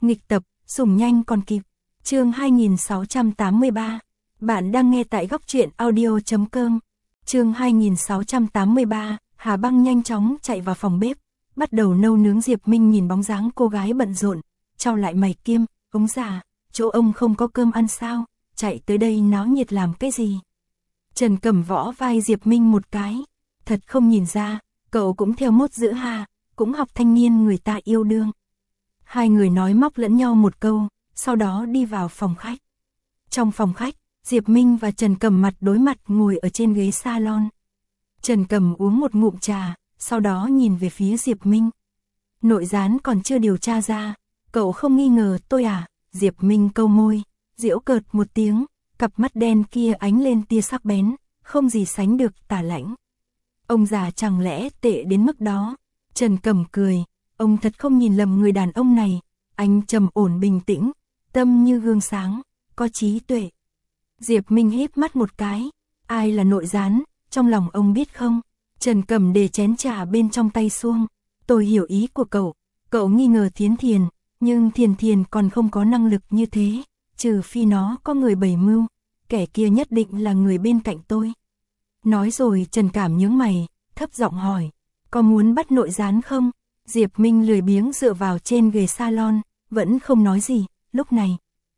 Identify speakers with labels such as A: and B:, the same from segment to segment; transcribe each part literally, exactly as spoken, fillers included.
A: Nghịch tập, sủng nhanh còn kịp. Chương hai nghìn sáu trăm tám mươi ba. Bạn đang nghe tại góc truyện audio chấm com. Chương hai nghìn sáu trăm tám mươi ba, Hà Băng nhanh chóng chạy vào phòng bếp, bắt đầu nấu nướng. Diệp Minh nhìn bóng dáng cô gái bận rộn, chau lại mày kiêm, ông già, chỗ ông không có cơm ăn sao, chạy tới đây náo nhiệt làm cái gì? Trần Cẩm võ vai Diệp Minh một cái, thật không nhìn ra, cậu cũng theo mốt giữ Hà, cũng học thanh niên người ta yêu đương. Hai người nói móc lẫn nhau một câu, sau đó đi vào phòng khách. Trong phòng khách, Diệp Minh và Trần Cẩm mặt đối mặt ngồi ở trên ghế salon. Trần Cẩm uống một ngụm trà, sau đó nhìn về phía Diệp Minh. Nội gián còn chưa điều tra ra, cậu không nghi ngờ tôi à? Diệp Minh câu môi, giễu cợt một tiếng, cặp mắt đen kia ánh lên tia sắc bén, không gì sánh được tà lãnh. Ông già chẳng lẽ tệ đến mức đó? Trần Cẩm cười, ông thật không nhìn lầm người đàn ông này, anh trầm ổn bình tĩnh, tâm như gương sáng, có trí tuệ. Diệp Minh híp mắt một cái, ai là nội gián, trong lòng ông biết không? Trần Cẩm để chén trà bên trong tay xuông, tôi hiểu ý của cậu, cậu nghi ngờ Thiến Thiền, nhưng Thiền Thiền còn không có năng lực như thế, trừ phi nó có người bày mưu, kẻ kia nhất định là người bên cạnh tôi. Nói rồi Trần Cảm nhướng mày, thấp giọng hỏi, có muốn bắt nội gián không? Diệp Minh lười biếng dựa vào trên ghế salon, vẫn không nói gì. Lúc này,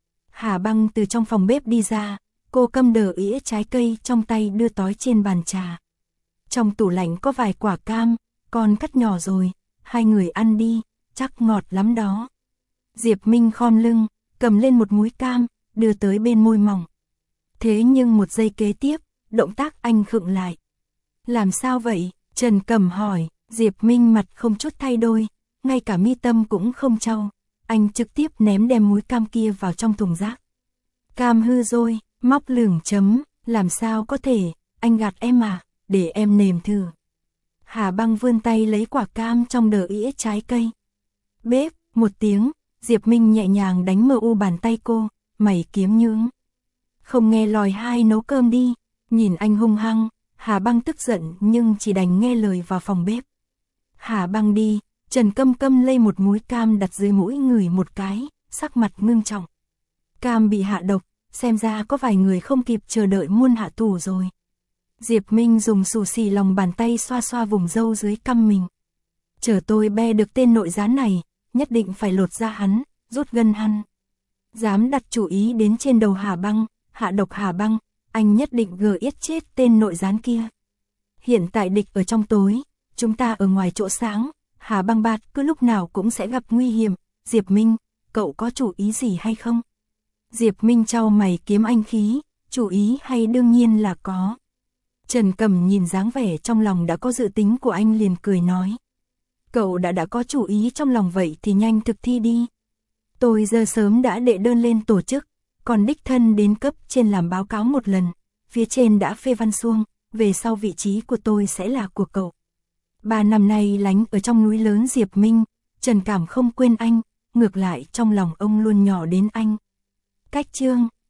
A: Hà Băng từ trong phòng bếp đi ra, cô câm đờ ĩa trái cây trong tay đưa tói trên bàn trà. Trong tủ lạnh có vài quả cam, con cắt nhỏ rồi, hai người ăn đi, chắc ngọt lắm đó. Diệp Minh khom lưng, cầm lên một múi cam, đưa tới bên môi mỏng. Thế nhưng một giây kế tiếp, động tác anh khựng lại. Làm sao vậy? Trần Cẩm hỏi. Diệp Minh mặt không chút thay đổi, ngay cả mi tâm cũng không trao. Anh trực tiếp ném đem múi cam kia vào trong thùng rác. Cam hư rồi, móc lửng chấm, làm sao có thể, anh gạt em à, để em nếm thử. Hà Băng vươn tay lấy quả cam trong đờ ĩa trái cây. Bếp, một tiếng, Diệp Minh nhẹ nhàng đánh mờ u bàn tay cô, mày kiếm nhướng. Không nghe lòi hai nấu cơm đi, nhìn anh hung hăng, Hà Băng tức giận nhưng chỉ đành nghe lời vào phòng bếp. Hà Băng đi, Trần Câm Câm lây một múi cam đặt dưới mũi ngửi một cái, sắc mặt ngưng trọng. Cam bị hạ độc, xem ra có vài người không kịp chờ đợi muôn hạ tù rồi. Diệp Minh dùng xù xì lòng bàn tay xoa xoa vùng râu dưới cằm mình. Chờ tôi be được tên nội gián này, nhất định phải lột ra hắn, rút gân hắn. Dám đặt chủ ý đến trên đầu Hà Băng, hạ độc Hà Băng, anh nhất định gờ yết chết tên nội gián kia. Hiện tại địch ở trong tối, chúng ta ở ngoài chỗ sáng, Hà Băng bạt cứ lúc nào cũng sẽ gặp nguy hiểm. Diệp Minh, cậu có chủ ý gì hay không? Diệp Minh trao mày kiếm anh khí, chủ ý hay đương nhiên là có. Trần Cẩm nhìn dáng vẻ trong lòng đã có dự tính của anh liền cười nói. Cậu đã đã có chủ ý trong lòng vậy thì nhanh thực thi đi. Tôi giờ sớm đã đệ đơn lên tổ chức, còn đích thân đến cấp trên làm báo cáo một lần, phía trên đã phê văn xuông, về sau vị trí của tôi sẽ là của cậu. Ba năm nay lánh ở trong núi lớn Diệp Minh, Trần Cảm không quên anh, ngược lại trong lòng ông luôn nhỏ đến anh. Cách chương